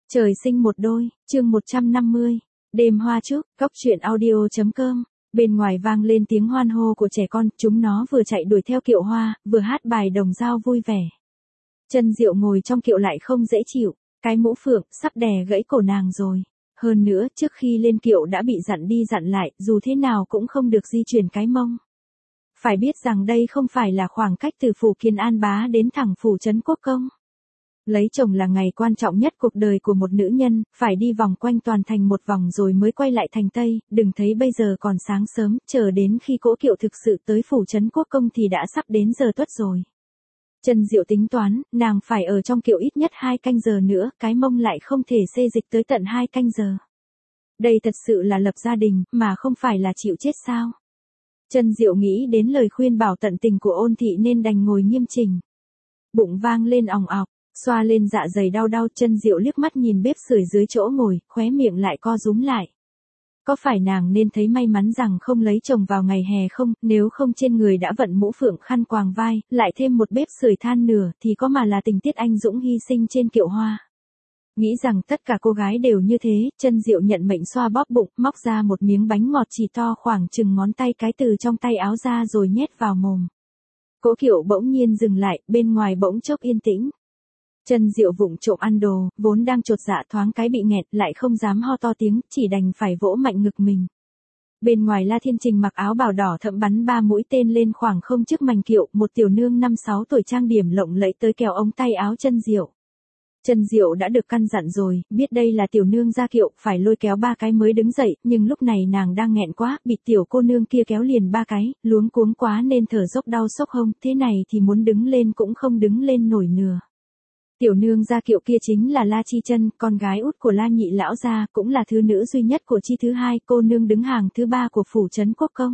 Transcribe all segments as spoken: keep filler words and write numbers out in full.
Trời sinh một đôi, chương một trăm năm mươi. Đêm hoa trúc, góc truyện audio.com. Bên ngoài vang lên tiếng hoan hô của trẻ con, chúng nó vừa chạy đuổi theo kiệu hoa, vừa hát bài đồng dao vui vẻ. Chân Diệu ngồi trong kiệu lại không dễ chịu, cái mũ phượng sắp đè gãy cổ nàng rồi. Hơn nữa, trước khi lên kiệu đã bị dặn đi dặn lại, dù thế nào cũng không được di chuyển cái mông. Phải biết rằng đây không phải là khoảng cách từ phủ Kiên An Bá đến thẳng phủ Trấn Quốc Công. Lấy chồng là ngày quan trọng nhất cuộc đời của một nữ nhân, phải đi vòng quanh toàn thành một vòng rồi mới quay lại thành Tây, đừng thấy bây giờ còn sáng sớm, chờ đến khi cỗ kiệu thực sự tới phủ Trấn Quốc Công thì đã sắp đến giờ tuất rồi. Chân Diệu tính toán, nàng phải ở trong kiệu ít nhất hai canh giờ nữa, cái mông lại không thể xê dịch tới tận hai canh giờ. Đây thật sự là lập gia đình, mà không phải là chịu chết sao. Chân Diệu nghĩ đến lời khuyên bảo tận tình của Ôn Thị nên đành ngồi nghiêm chỉnh. Bụng vang lên òng ọc. Xoa lên dạ dày đau đau, Chân Diệu liếc mắt nhìn bếp sưởi dưới chỗ ngồi, khóe miệng lại co rúm lại. Có phải nàng nên thấy may mắn rằng không lấy chồng vào ngày hè không, nếu không trên người đã vận mũ phượng khăn quàng vai, lại thêm một bếp sưởi than nửa, thì có mà là tình tiết anh dũng hy sinh trên kiệu hoa. Nghĩ rằng tất cả cô gái đều như thế, Chân Diệu nhận mệnh xoa bóp bụng, móc ra một miếng bánh ngọt chỉ to khoảng chừng ngón tay cái từ trong tay áo ra rồi nhét vào mồm. Cỗ kiệu bỗng nhiên dừng lại, bên ngoài bỗng chốc yên tĩnh. Chân Diệu vụng trộm ăn đồ, vốn đang chột dạ thoáng cái bị nghẹt, lại không dám ho to tiếng, chỉ đành phải vỗ mạnh ngực mình. Bên ngoài La Thiên Trình mặc áo bào đỏ thẫm bắn ba mũi tên lên khoảng không trước mành kiệu, một tiểu nương năm sáu tuổi trang điểm lộng lẫy tới kéo ống tay áo Chân Diệu. Chân Diệu đã được căn dặn rồi, biết đây là tiểu nương ra kiệu, phải lôi kéo ba cái mới đứng dậy, nhưng lúc này nàng đang nghẹn quá, bị tiểu cô nương kia kéo liền ba cái, luống cuống quá nên thở dốc đau sốc hông, thế này thì muốn đứng lên cũng không đứng lên nổi nửa. Tiểu nương gia kiệu kia chính là La Chi Chân, con gái út của La Nhị lão gia, cũng là thứ nữ duy nhất của Chi thứ hai, cô nương đứng hàng thứ ba của phủ Trấn Quốc Công.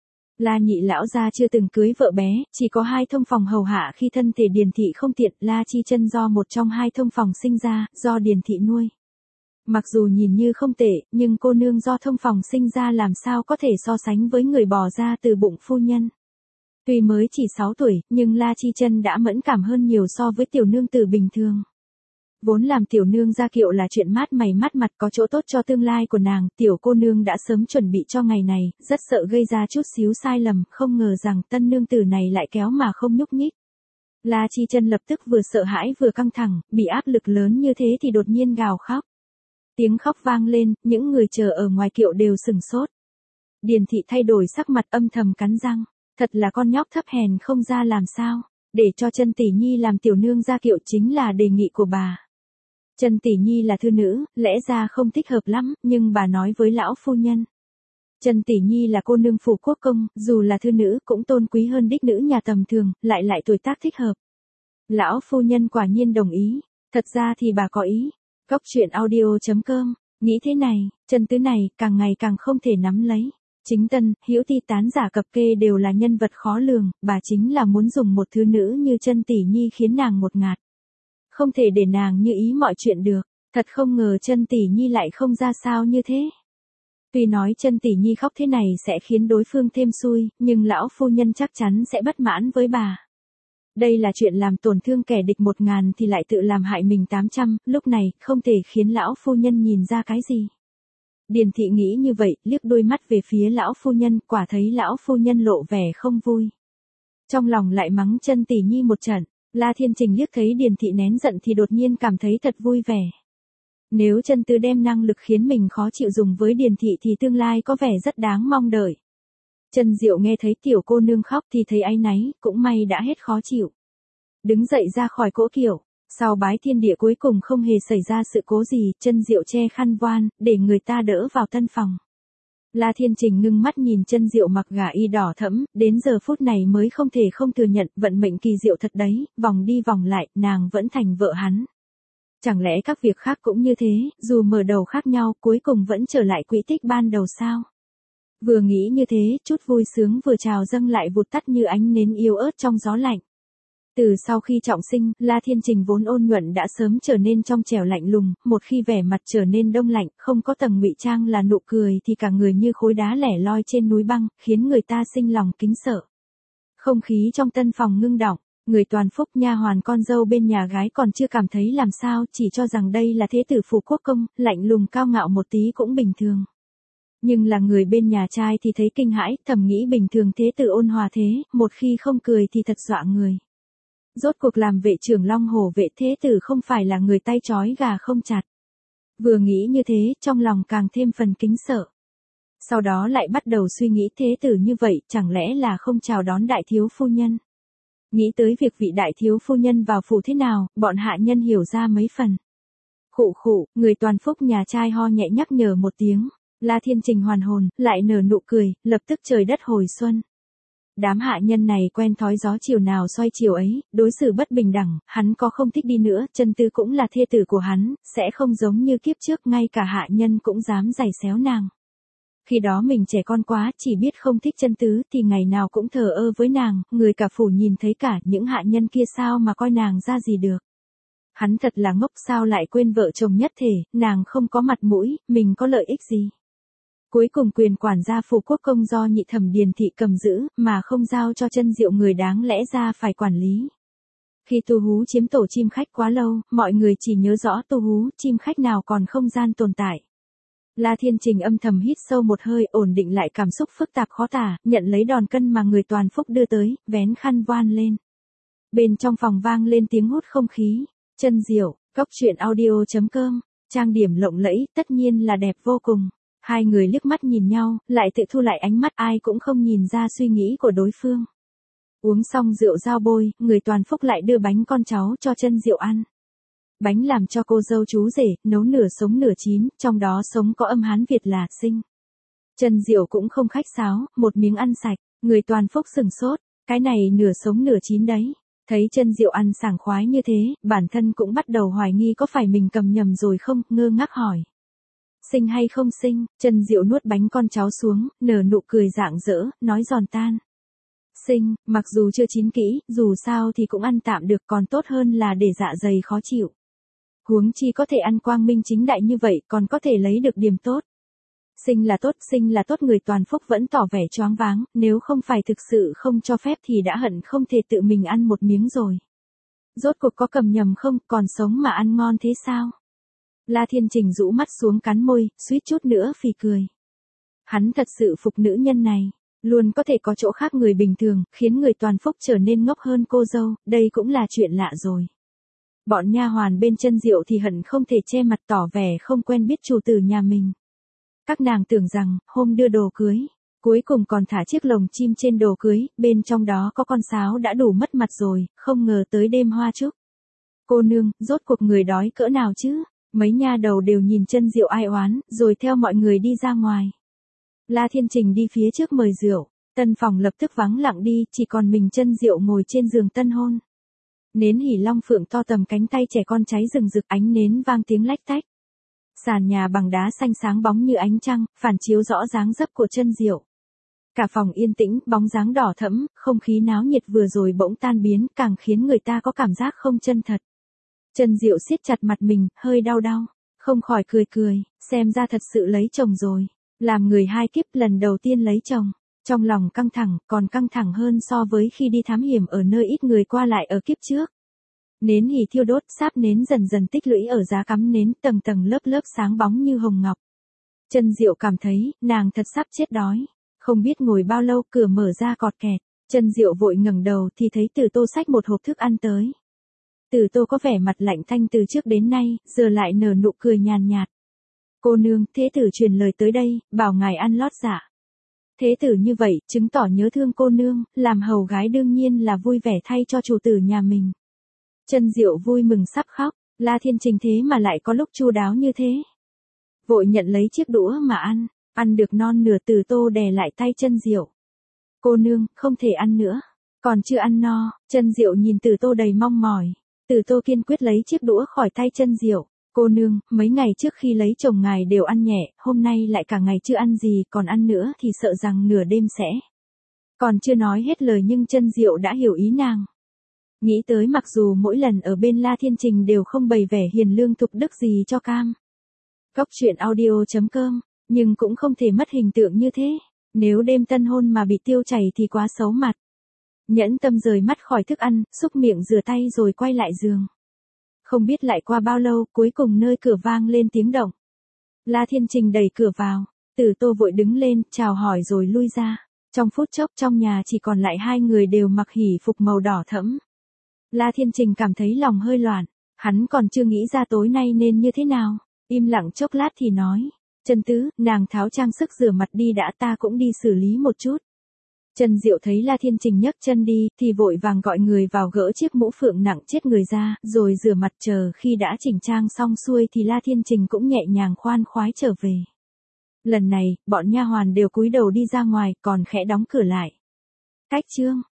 La Nhị lão gia chưa từng cưới vợ bé, chỉ có hai thông phòng hầu hạ khi thân thể Điền thị không tiện, La Chi Chân do một trong hai thông phòng sinh ra, do Điền thị nuôi. Mặc dù nhìn như không tệ, nhưng cô nương do thông phòng sinh ra làm sao có thể so sánh với người bò ra từ bụng phu nhân. Tuy mới chỉ sáu tuổi, nhưng La Chi Chân đã mẫn cảm hơn nhiều so với tiểu nương tử bình thường. Vốn làm tiểu nương gia kiệu là chuyện mát mày mát mặt có chỗ tốt cho tương lai của nàng, tiểu cô nương đã sớm chuẩn bị cho ngày này, rất sợ gây ra chút xíu sai lầm, không ngờ rằng tân nương tử này lại kéo mà không nhúc nhích. La Chi Chân lập tức vừa sợ hãi vừa căng thẳng, bị áp lực lớn như thế thì đột nhiên gào khóc. Tiếng khóc vang lên, những người chờ ở ngoài kiệu đều sửng sốt. Điền thị thay đổi sắc mặt âm thầm cắn răng. Thật là con nhóc thấp hèn không ra làm sao, để cho Chân tỷ nhi làm tiểu nương gia kiệu chính là đề nghị của bà. Chân tỷ nhi là thư nữ, lẽ ra không thích hợp lắm, nhưng bà nói với lão phu nhân. Chân tỷ nhi là cô nương phủ Quốc Công, dù là thư nữ cũng tôn quý hơn đích nữ nhà tầm thường, lại lại tuổi tác thích hợp. Lão phu nhân quả nhiên đồng ý, thật ra thì bà có ý. Góc truyện audio.com, nghĩ thế này, Chân tứ này càng ngày càng không thể nắm lấy. Chính Tân, Hữu Ti tán giả cập kê đều là nhân vật khó lường, bà chính là muốn dùng một thứ nữ như Chân tỷ nhi khiến nàng ngột ngạt. Không thể để nàng như ý mọi chuyện được, thật không ngờ Chân tỷ nhi lại không ra sao như thế. Tuy nói Chân tỷ nhi khóc thế này sẽ khiến đối phương thêm xui, nhưng lão phu nhân chắc chắn sẽ bất mãn với bà. Đây là chuyện làm tổn thương kẻ địch một ngàn thì lại tự làm hại mình tám trăm, lúc này không thể khiến lão phu nhân nhìn ra cái gì. Điền thị nghĩ như vậy, liếc đôi mắt về phía lão phu nhân, quả thấy lão phu nhân lộ vẻ không vui. Trong lòng lại mắng Chân tỷ nhi một trận, La Thiên Trình liếc thấy Điền thị nén giận thì đột nhiên cảm thấy thật vui vẻ. Nếu Chân tứ đem năng lực khiến mình khó chịu dùng với Điền thị thì tương lai có vẻ rất đáng mong đợi. Chân Diệu nghe thấy tiểu cô nương khóc thì thấy áy náy, cũng may đã hết khó chịu. Đứng dậy ra khỏi cỗ kiệu. Sau bái thiên địa cuối cùng không hề xảy ra sự cố gì, Chân Diệu che khăn voan, để người ta đỡ vào tân phòng. La Thiên Trình ngưng mắt nhìn Chân Diệu mặc gả y đỏ thẫm, đến giờ phút này mới không thể không thừa nhận, vận mệnh kỳ diệu thật đấy, vòng đi vòng lại, nàng vẫn thành vợ hắn. Chẳng lẽ các việc khác cũng như thế, dù mở đầu khác nhau, cuối cùng vẫn trở lại quỹ tích ban đầu sao? Vừa nghĩ như thế, chút vui sướng vừa trào dâng lại vụt tắt như ánh nến yếu ớt trong gió lạnh. Từ sau khi trọng sinh, La Thiên Trình vốn ôn nhuận đã sớm trở nên trong trẻo lạnh lùng, một khi vẻ mặt trở nên đông lạnh, không có tầng ngụy trang là nụ cười thì cả người như khối đá lẻ loi trên núi băng, khiến người ta sinh lòng kính sợ. Không khí trong tân phòng ngưng đọng, Người toàn phúc nha hoàn con dâu bên nhà gái còn chưa cảm thấy làm sao, chỉ cho rằng đây là thế tử phủ quốc công, lạnh lùng cao ngạo một tí cũng bình thường. Nhưng là người bên nhà trai thì thấy kinh hãi, thầm nghĩ bình thường thế tử ôn hòa thế, một khi không cười thì thật dọa người. Rốt cuộc làm vệ trưởng Long Hổ vệ thế tử không phải là người tay trói gà không chặt. Vừa nghĩ như thế, trong lòng càng thêm phần kính sợ. Sau đó lại bắt đầu suy nghĩ thế tử như vậy, chẳng lẽ là không chào đón đại thiếu phu nhân. Nghĩ tới việc vị đại thiếu phu nhân vào phủ thế nào, bọn hạ nhân hiểu ra mấy phần. Khụ khụ, người toàn phúc nhà trai ho nhẹ nhắc nhở một tiếng. La Thiên Trình hoàn hồn, lại nở nụ cười, lập tức trời đất hồi xuân. Đám hạ nhân này quen thói gió chiều nào xoay chiều ấy, đối xử bất bình đẳng, hắn có không thích đi nữa, chân tư cũng là thê tử của hắn, sẽ không giống như kiếp trước ngay cả hạ nhân cũng dám giày xéo nàng. Khi đó mình trẻ con quá, chỉ biết không thích chân tứ thì ngày nào cũng thờ ơ với nàng, người cả phủ nhìn thấy cả những hạ nhân kia sao mà coi nàng ra gì được. Hắn thật là ngốc sao lại quên vợ chồng nhất thể, nàng không có mặt mũi, mình có lợi ích gì. Cuối cùng quyền quản gia phủ quốc công do nhị thẩm Điền thị cầm giữ, mà không giao cho Chân Diệu người đáng lẽ ra phải quản lý. Khi Tu Hú chiếm tổ chim khách quá lâu, mọi người chỉ nhớ rõ Tu Hú, chim khách nào còn không gian tồn tại. La Thiên Trình âm thầm hít sâu một hơi, ổn định lại cảm xúc phức tạp khó tả, nhận lấy đòn cân mà người toàn phúc đưa tới, vén khăn voan lên. Bên trong phòng vang lên tiếng hút không khí. Chân Diệu, Cốc Truyện Audio chấm com, trang điểm lộng lẫy, tất nhiên là đẹp vô cùng. Hai người liếc mắt nhìn nhau, lại tự thu lại ánh mắt, ai cũng không nhìn ra suy nghĩ của đối phương. Uống xong rượu giao bôi, người toàn phúc lại đưa bánh con cháu cho Chân Diệu ăn. Bánh làm cho cô dâu chú rể, nấu nửa sống nửa chín, trong đó sống có âm Hán Việt là sinh. Chân Diệu cũng không khách sáo, một miếng ăn sạch, người toàn phúc sừng sốt, cái này nửa sống nửa chín đấy. Thấy Chân Diệu ăn sảng khoái như thế, bản thân cũng bắt đầu hoài nghi có phải mình cầm nhầm rồi không, ngơ ngác hỏi. Sinh hay không sinh, Chân Diệu nuốt bánh con cháu xuống, nở nụ cười rạng rỡ, nói giòn tan. Sinh, mặc dù chưa chín kỹ, dù sao thì cũng ăn tạm được, còn tốt hơn là để dạ dày khó chịu. Huống chi có thể ăn quang minh chính đại như vậy, còn có thể lấy được điểm tốt. Sinh là tốt, sinh là tốt, người toàn phúc vẫn tỏ vẻ choáng váng, nếu không phải thực sự không cho phép thì đã hận không thể tự mình ăn một miếng rồi. Rốt cuộc có cầm nhầm không, còn sống mà ăn ngon thế sao? La Thiên Trình rũ mắt xuống cắn môi, suýt chút nữa phì cười. Hắn thật sự phục nữ nhân này, luôn có thể có chỗ khác người bình thường, khiến người toàn phúc trở nên ngốc hơn cô dâu, đây cũng là chuyện lạ rồi. Bọn nha hoàn bên Chân Diệu thì hận không thể che mặt tỏ vẻ không quen biết chủ tử nhà mình. Các nàng tưởng rằng, hôm đưa đồ cưới, cuối cùng còn thả chiếc lồng chim trên đồ cưới, bên trong đó có con sáo đã đủ mất mặt rồi, không ngờ tới đêm hoa trúc. Cô nương, rốt cuộc người đói cỡ nào chứ? Mấy nha đầu đều nhìn Chân Diệu ai oán, rồi theo mọi người đi ra ngoài. La Thiên Trình đi phía trước mời rượu, tân phòng lập tức vắng lặng đi, chỉ còn mình Chân Diệu ngồi trên giường tân hôn. Nến hỉ long phượng to tầm cánh tay trẻ con cháy rừng rực, ánh nến vang tiếng lách tách. Sàn nhà bằng đá xanh sáng bóng như ánh trăng, phản chiếu rõ dáng dấp của Chân Diệu. Cả phòng yên tĩnh, bóng dáng đỏ thẫm, không khí náo nhiệt vừa rồi bỗng tan biến, càng khiến người ta có cảm giác không chân thật. Chân Diệu siết chặt mặt mình, hơi đau đau, không khỏi cười cười, xem ra thật sự lấy chồng rồi. Làm người hai kiếp lần đầu tiên lấy chồng, trong lòng căng thẳng, còn căng thẳng hơn so với khi đi thám hiểm ở nơi ít người qua lại ở kiếp trước. Nến hỉ thiêu đốt, sáp nến dần dần tích lũy ở giá cắm nến, tầng tầng lớp lớp sáng bóng như hồng ngọc. Chân Diệu cảm thấy, nàng thật sắp chết đói. Không biết ngồi bao lâu, cửa mở ra cọt kẹt. Chân Diệu vội ngẩng đầu thì thấy Từ Tô xách một hộp thức ăn tới. Từ Tô có vẻ mặt lạnh tanh từ trước đến nay, giờ lại nở nụ cười nhàn nhạt. Cô nương, thế tử truyền lời tới đây, bảo ngài ăn lót dạ. Thế tử như vậy, chứng tỏ nhớ thương cô nương, làm hầu gái đương nhiên là vui vẻ thay cho chủ tử nhà mình. Chân Diệu vui mừng sắp khóc, La Thiên Trình thế mà lại có lúc chu đáo như thế. Vội nhận lấy chiếc đũa mà ăn, ăn được non nửa. Từ Tô đè lại tay Chân Diệu. Cô nương, không thể ăn nữa, còn chưa ăn no. Chân Diệu nhìn Từ Tô đầy mong mỏi. Từ Tô kiên quyết lấy chiếc đũa khỏi tay Chân Diệu. Cô nương, mấy ngày trước khi lấy chồng ngài đều ăn nhẹ, hôm nay lại cả ngày chưa ăn gì, còn ăn nữa thì sợ rằng nửa đêm sẽ. Còn chưa nói hết lời nhưng Chân Diệu đã hiểu ý nàng. Nghĩ tới mặc dù mỗi lần ở bên La Thiên Trình đều không bày vẻ hiền lương thục đức gì cho cam. Cốc Truyện Audio chấm com, nhưng cũng không thể mất hình tượng như thế. Nếu đêm tân hôn mà bị tiêu chảy thì quá xấu mặt. Nhẫn tâm rời mắt khỏi thức ăn, xúc miệng rửa tay rồi quay lại giường. Không biết lại qua bao lâu, cuối cùng nơi cửa vang lên tiếng động. La Thiên Trình đẩy cửa vào. Tử Tô vội đứng lên, chào hỏi rồi lui ra. Trong phút chốc trong nhà chỉ còn lại hai người đều mặc hỉ phục màu đỏ thẫm. La Thiên Trình cảm thấy lòng hơi loạn. Hắn còn chưa nghĩ ra tối nay nên như thế nào. Im lặng chốc lát thì nói. Trần Tứ, nàng tháo trang sức rửa mặt đi đã, ta cũng đi xử lý một chút. Trần Diệu thấy La Thiên Trình nhấc chân đi, thì vội vàng gọi người vào gỡ chiếc mũ phượng nặng chết người ra, rồi rửa mặt chờ khi đã chỉnh trang xong xuôi thì La Thiên Trình cũng nhẹ nhàng khoan khoái trở về. Lần này, bọn nha hoàn đều cúi đầu đi ra ngoài, còn khẽ đóng cửa lại. Cách chương